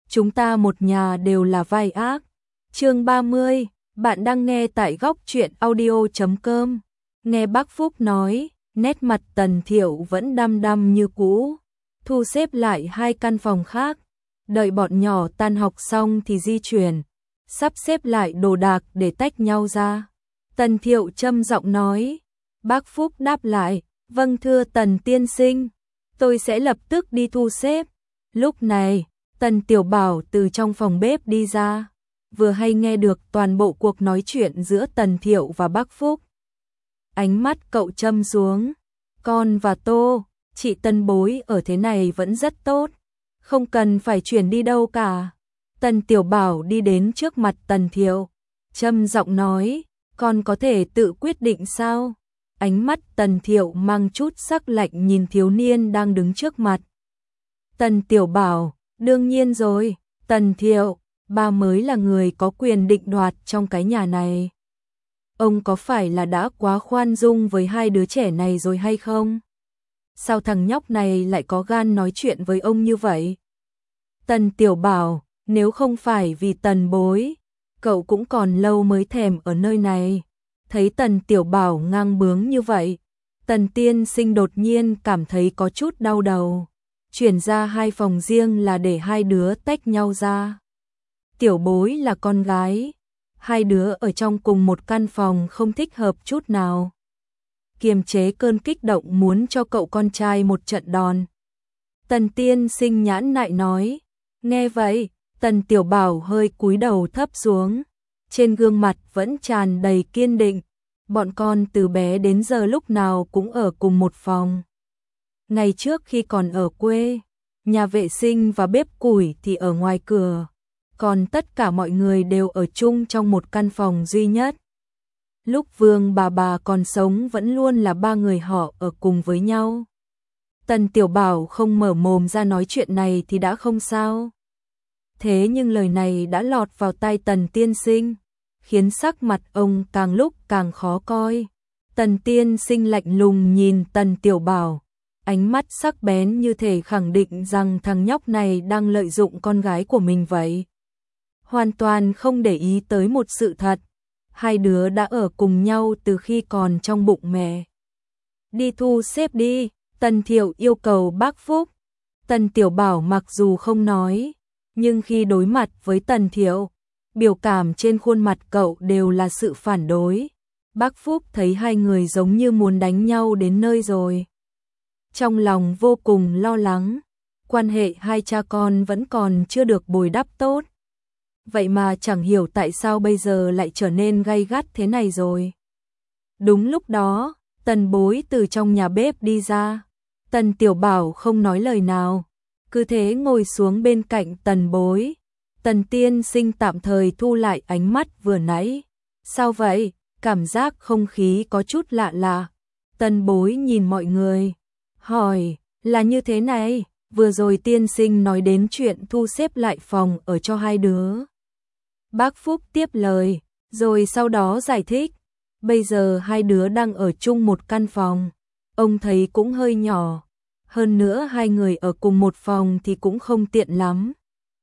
chúng ta một nhà đều là vai ác. Chương 30, bạn đang nghe tại góc truyện audio.com. Nghe bác Phúc nói, nét mặt Tần Thiệu vẫn đăm đăm như cũ, thu xếp lại hai căn phòng khác, đợi bọn nhỏ tan học xong thì di chuyển, sắp xếp lại đồ đạc để tách nhau ra. Tần Thiệu trầm giọng nói, bác Phúc đáp lại, vâng thưa Tần tiên sinh, tôi sẽ lập tức đi thu xếp. Lúc này, Tần Tiểu Bảo từ trong phòng bếp đi ra, vừa hay nghe được toàn bộ cuộc nói chuyện giữa Tần Thiệu và bác Phúc. Ánh mắt cậu châm xuống, con và Tô, chị Tần bối ở thế này vẫn rất tốt, không cần phải chuyển đi đâu cả. Tần Tiểu Bảo đi đến trước mặt Tần Thiệu, trầm giọng nói, con có thể tự quyết định sao? Ánh mắt Tần Thiệu mang chút sắc lạnh nhìn thiếu niên đang đứng trước mặt. Tần Tiểu Bảo, đương nhiên rồi, Tần Thiệu, ba mới là người có quyền định đoạt trong cái nhà này. Ông có phải là đã quá khoan dung với hai đứa trẻ này rồi hay không? Sao thằng nhóc này lại có gan nói chuyện với ông như vậy? Tần Tiểu Bảo, nếu không phải vì Tần bối, cậu cũng còn lâu mới thèm ở nơi này. Thấy Tần Tiểu Bảo ngang bướng như vậy, Tần tiên sinh đột nhiên cảm thấy có chút đau đầu. Chuyển ra hai phòng riêng là để hai đứa tách nhau ra. Tiểu bối là con gái, hai đứa ở trong cùng một căn phòng không thích hợp chút nào. Kiềm chế cơn kích động muốn cho cậu con trai một trận đòn. Tần tiên sinh nhãn nại nói, nghe vậy, Tần Tiểu Bảo hơi cúi đầu thấp xuống, trên gương mặt vẫn tràn đầy kiên định. Bọn con từ bé đến giờ lúc nào cũng ở cùng một phòng. Ngày trước khi còn ở quê, nhà vệ sinh và bếp củi thì ở ngoài cửa, còn tất cả mọi người đều ở chung trong một căn phòng duy nhất. Lúc Vương bà còn sống vẫn luôn là ba người họ ở cùng với nhau. Tần Tiểu Bảo không mở mồm ra nói chuyện này thì đã không sao. Thế nhưng lời này đã lọt vào tai Tần tiên sinh, khiến sắc mặt ông càng lúc càng khó coi. Tần tiên sinh lạnh lùng nhìn Tần Tiểu Bảo, ánh mắt sắc bén như thể khẳng định rằng thằng nhóc này đang lợi dụng con gái của mình vậy. Hoàn toàn không để ý tới một sự thật, hai đứa đã ở cùng nhau từ khi còn trong bụng mẹ. Đi thu xếp đi, Tần Thiệu yêu cầu bác Phúc. Tần Tiểu Bảo mặc dù không nói, nhưng khi đối mặt với Tần Thiệu, biểu cảm trên khuôn mặt cậu đều là sự phản đối. Bác Phúc thấy hai người giống như muốn đánh nhau đến nơi rồi. Trong lòng vô cùng lo lắng, quan hệ hai cha con vẫn còn chưa được bồi đắp tốt. Vậy mà chẳng hiểu tại sao bây giờ lại trở nên gay gắt thế này rồi. Đúng lúc đó, Tần bối từ trong nhà bếp đi ra. Tần Tiểu Bảo không nói lời nào, cứ thế ngồi xuống bên cạnh Tần bối. Tần tiên sinh tạm thời thu lại ánh mắt vừa nãy. Sao vậy? Cảm giác không khí có chút lạ lạ. Tần bối nhìn mọi người, hỏi, là như thế này, vừa rồi tiên sinh nói đến chuyện thu xếp lại phòng ở cho hai đứa. Bác Phúc tiếp lời, rồi sau đó giải thích, bây giờ hai đứa đang ở chung một căn phòng, ông thấy cũng hơi nhỏ, hơn nữa hai người ở cùng một phòng thì cũng không tiện lắm.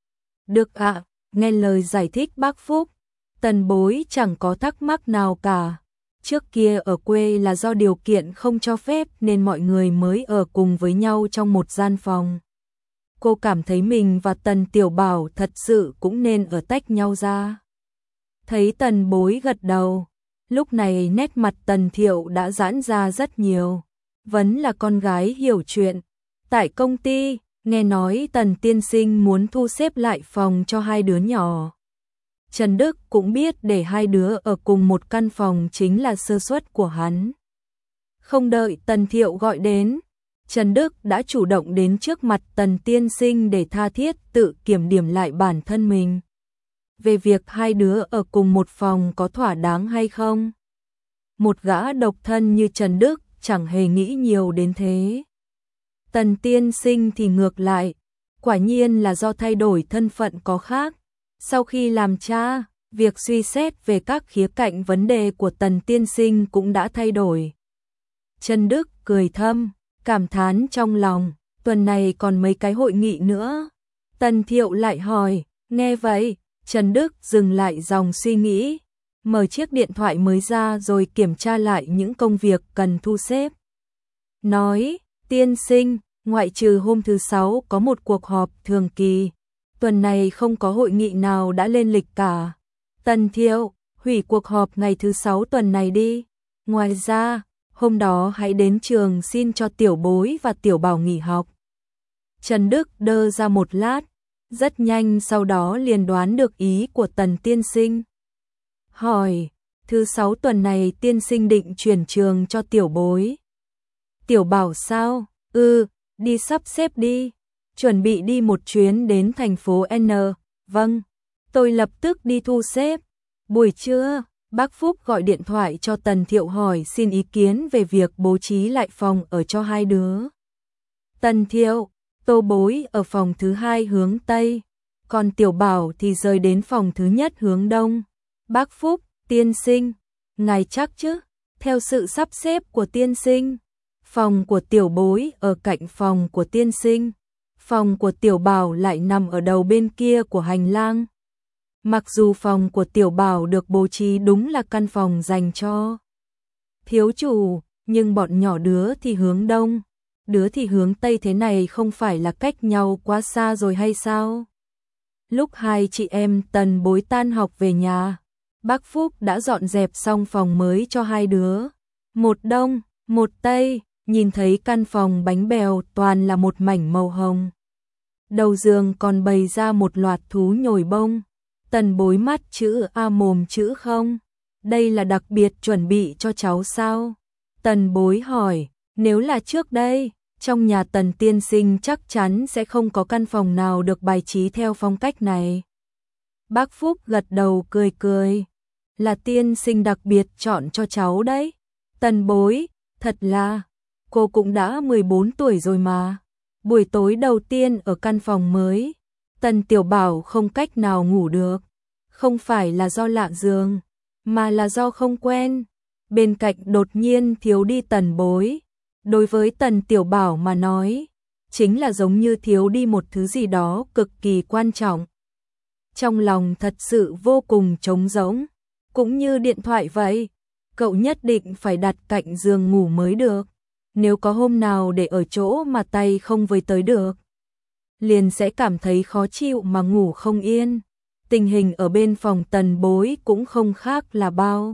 Được ạ, nghe lời giải thích bác Phúc, Tần bối chẳng có thắc mắc nào cả. Trước kia ở quê là do điều kiện không cho phép nên mọi người mới ở cùng với nhau trong một gian phòng. Cô cảm thấy mình và Tần Tiểu Bảo thật sự cũng nên ở tách nhau ra. Thấy Tần bối gật đầu, lúc này nét mặt Tần Thiệu đã giãn ra rất nhiều. Vẫn là con gái hiểu chuyện. Tại công ty, nghe nói Tần tiên sinh muốn thu xếp lại phòng cho hai đứa nhỏ. Trần Đức cũng biết để hai đứa ở cùng một căn phòng chính là sơ suất của hắn. Không đợi Tần Thiệu gọi đến, Trần Đức đã chủ động đến trước mặt Tần tiên sinh để tha thiết tự kiểm điểm lại bản thân mình. Về việc hai đứa ở cùng một phòng có thỏa đáng hay không? Một gã độc thân như Trần Đức chẳng hề nghĩ nhiều đến thế. Tần tiên sinh thì ngược lại, quả nhiên là do thay đổi thân phận có khác. Sau khi làm cha, việc suy xét về các khía cạnh vấn đề của Tần tiên sinh cũng đã thay đổi. Trần Đức cười thầm, cảm thán trong lòng, tuần này còn mấy cái hội nghị nữa. Tần Thiệu lại hỏi, nghe vậy, Trần Đức dừng lại dòng suy nghĩ, mở chiếc điện thoại mới ra rồi kiểm tra lại những công việc cần thu xếp. Nói, tiên sinh, ngoại trừ hôm thứ 6 có một cuộc họp thường kỳ, tuần này không có hội nghị nào đã lên lịch cả. Tần Thiệu, hủy cuộc họp ngày thứ 6 tuần này đi. Ngoài ra, hôm đó hãy đến trường xin cho tiểu bối và tiểu bảo nghỉ học. Trần Đức đơ ra một lát, rất nhanh sau đó liền đoán được ý của Tần tiên sinh. Hỏi, thứ 6 tuần này tiên sinh định chuyển trường cho tiểu bối. Tiểu bảo sao? Đi sắp xếp đi. Chuẩn bị đi một chuyến đến thành phố N. Vâng, tôi lập tức đi thu xếp. Buổi trưa, bác Phúc gọi điện thoại cho Tần Thiệu hỏi xin ý kiến về việc bố trí lại phòng ở cho hai đứa. Tần Thiệu, Tô bối ở phòng thứ 2 hướng Tây, còn tiểu bảo thì rời đến phòng thứ nhất hướng Đông. Bác Phúc, tiên sinh, ngài chắc chứ? Theo sự sắp xếp của tiên sinh, phòng của tiểu bối ở cạnh phòng của tiên sinh, phòng của tiểu bảo lại nằm ở đầu bên kia của hành lang. Mặc dù phòng của tiểu bảo được bố trí đúng là căn phòng dành cho thiếu chủ, nhưng bọn nhỏ đứa thì hướng Đông, đứa thì hướng Tây, thế này không phải là cách nhau quá xa rồi hay sao? Lúc hai chị em Tần bối tan học về nhà, bác Phúc đã dọn dẹp xong phòng mới cho hai đứa. Một Đông, một Tây, nhìn thấy căn phòng bánh bèo toàn là một mảnh màu hồng. Đầu giường còn bày ra một loạt thú nhồi bông. Tần bối mắt chữ A mồm chữ không. Đây là đặc biệt chuẩn bị cho cháu sao? Tần bối hỏi, nếu là trước đây, trong nhà Tần tiên sinh chắc chắn sẽ không có căn phòng nào được bài trí theo phong cách này. Bác Phúc gật đầu cười cười, là tiên sinh đặc biệt chọn cho cháu đấy. Tần bối, thật là, cô cũng đã 14 tuổi rồi mà. Buổi tối đầu tiên ở căn phòng mới, Tần tiểu bảo không cách nào ngủ được. Không phải là do lạ giường, mà là do không quen. Bên cạnh đột nhiên thiếu đi Tần bối. Đối với Tần tiểu bảo mà nói, chính là giống như thiếu đi một thứ gì đó cực kỳ quan trọng. Trong lòng thật sự vô cùng trống rỗng, cũng như điện thoại vậy, cậu nhất định phải đặt cạnh giường ngủ mới được. Nếu có hôm nào để ở chỗ mà tay không với tới được, liền sẽ cảm thấy khó chịu mà ngủ không yên. Tình hình ở bên phòng Tần bối cũng không khác là bao.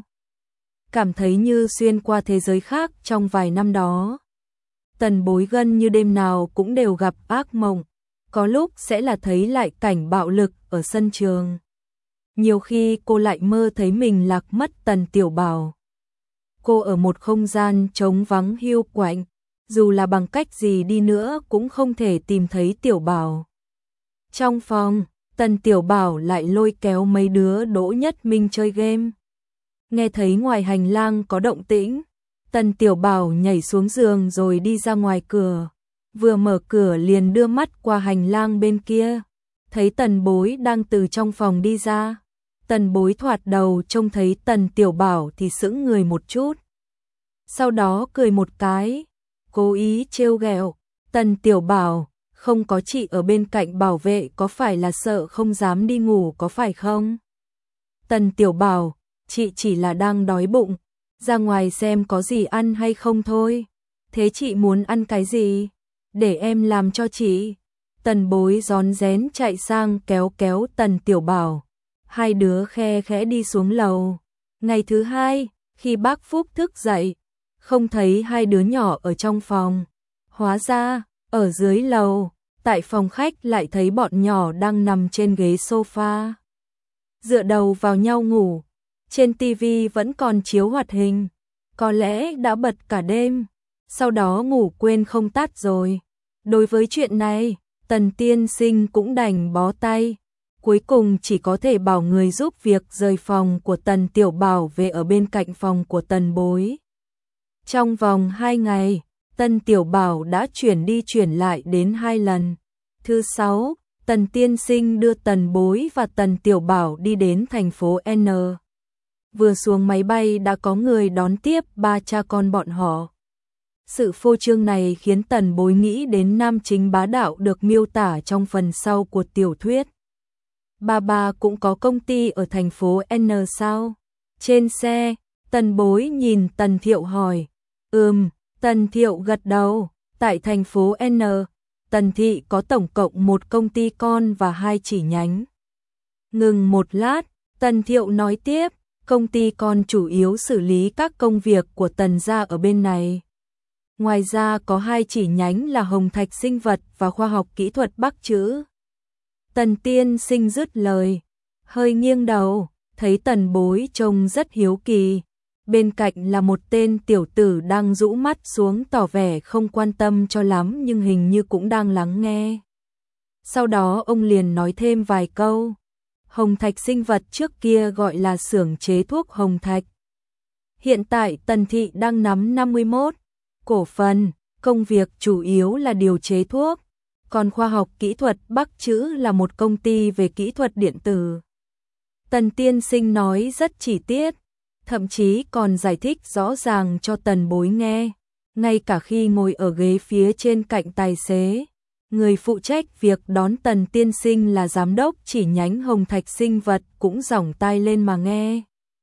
Cảm thấy như xuyên qua thế giới khác trong vài năm đó. Tần bối gần như đêm nào cũng đều gặp ác mộng, có lúc sẽ là thấy lại cảnh bạo lực ở sân trường. Nhiều khi cô lại mơ thấy mình lạc mất Tần tiểu bảo. Cô ở một không gian trống vắng hiu quạnh, dù là bằng cách gì đi nữa cũng không thể tìm thấy tiểu bảo. Trong phòng, Tần tiểu bảo lại lôi kéo mấy đứa Đỗ Nhất Minh chơi game. Nghe thấy ngoài hành lang có động tĩnh, Tần tiểu bảo nhảy xuống giường rồi đi ra ngoài cửa. Vừa mở cửa liền đưa mắt qua hành lang bên kia, thấy Tần bối đang từ trong phòng đi ra. Tần bối thoạt đầu trông thấy Tần tiểu bảo thì sững người một chút. Sau đó cười một cái, cố ý trêu ghẹo, Tần tiểu bảo, không có chị ở bên cạnh bảo vệ có phải là sợ không dám đi ngủ có phải không? Tần tiểu bảo, chị chỉ là đang đói bụng, ra ngoài xem có gì ăn hay không thôi. Thế chị muốn ăn cái gì? Để em làm cho chị. Tần bối rón rén chạy sang kéo kéo Tần tiểu bảo. Hai đứa khe khẽ đi xuống lầu. Ngày thứ hai, khi bác Phúc thức dậy, không thấy hai đứa nhỏ ở trong phòng. Hóa ra, ở dưới lầu, tại phòng khách lại thấy bọn nhỏ đang nằm trên ghế sofa, dựa đầu vào nhau ngủ. Trên tivi vẫn còn chiếu hoạt hình, có lẽ đã bật cả đêm, sau đó ngủ quên không tắt rồi. Đối với chuyện này, Tần tiên sinh cũng đành bó tay, cuối cùng chỉ có thể bảo người giúp việc rời phòng của Tần tiểu bảo về ở bên cạnh phòng của Tần bối. Trong vòng 2 ngày, Tần tiểu bảo đã chuyển đi chuyển lại đến 2 lần. Thứ 6, Tần tiên sinh đưa Tần bối và Tần tiểu bảo đi đến thành phố N. Vừa xuống máy bay đã có người đón tiếp ba cha con bọn họ. Sự phô trương này khiến Tần Bối nghĩ đến nam chính bá đạo được miêu tả trong phần sau của tiểu thuyết. Bà cũng có công ty ở thành phố N sao? Trên xe, Tần Bối nhìn Tần Thiệu hỏi. Tần Thiệu gật đầu, tại thành phố N, Tần Thị có tổng cộng một công ty con và 2 chi nhánh. Ngừng một lát, Tần Thiệu nói tiếp, công ty con chủ yếu xử lý các công việc của Tần gia ở bên này. Ngoài ra có 2 chi nhánh là Hồng Thạch Sinh vật và Khoa học Kỹ thuật Bắc Trữ. Tần Tiên Sinh dứt lời, hơi nghiêng đầu, thấy Tần Bối trông rất hiếu kỳ. Bên cạnh là một tên tiểu tử đang rũ mắt xuống tỏ vẻ không quan tâm cho lắm nhưng hình như cũng đang lắng nghe. Sau đó ông liền nói thêm vài câu. Hồng Thạch Sinh vật trước kia gọi là xưởng chế thuốc Hồng Thạch. Hiện tại Tần Thị đang nắm 51 cổ phần, công việc chủ yếu là điều chế thuốc. Còn Khoa học Kỹ thuật Bắc Trữ là một công ty về kỹ thuật điện tử. Tần Tiên Sinh nói rất chi tiết, thậm chí còn giải thích rõ ràng cho Tần Bối nghe. Ngay cả khi ngồi ở ghế phía trên cạnh tài xế, người phụ trách việc đón Tần Tiên Sinh là giám đốc chi nhánh Hồng Thạch Sinh vật cũng giỏng tai lên mà nghe.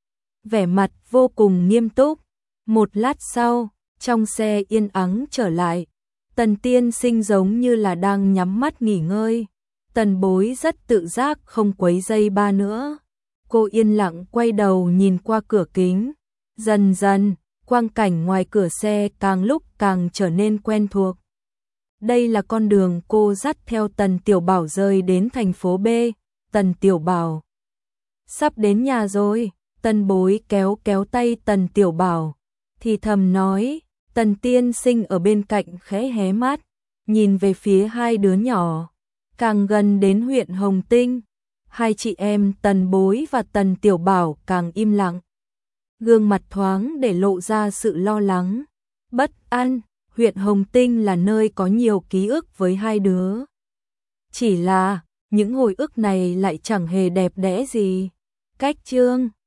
Vẻ mặt vô cùng nghiêm túc. Một lát sau, trong xe yên ắng trở lại. Tần Tiên Sinh giống như là đang nhắm mắt nghỉ ngơi. Tần Bối rất tự giác không quấy rầy bà nữa. Cô yên lặng quay đầu nhìn qua cửa kính. Dần dần, quang cảnh ngoài cửa xe càng lúc càng trở nên quen thuộc. Đây là con đường cô dắt theo Tần Tiểu Bảo rời đến thành phố B. Tần Tiểu Bảo, sắp đến nhà rồi. Tần Bối kéo tay Tần Tiểu Bảo, thì thầm nói. Tần Tiên Sinh ở bên cạnh khẽ hé mắt, nhìn về phía 2 đứa nhỏ. Càng gần đến huyện Hồng Tinh, 2 chị em Tần Bối và Tần Tiểu Bảo càng im lặng. Gương mặt thoáng để lộ ra sự lo lắng, bất an. Huyện Hồng Tinh là nơi có nhiều ký ức với 2 đứa. Chỉ là, những hồi ức này lại chẳng hề đẹp đẽ gì. Cách chương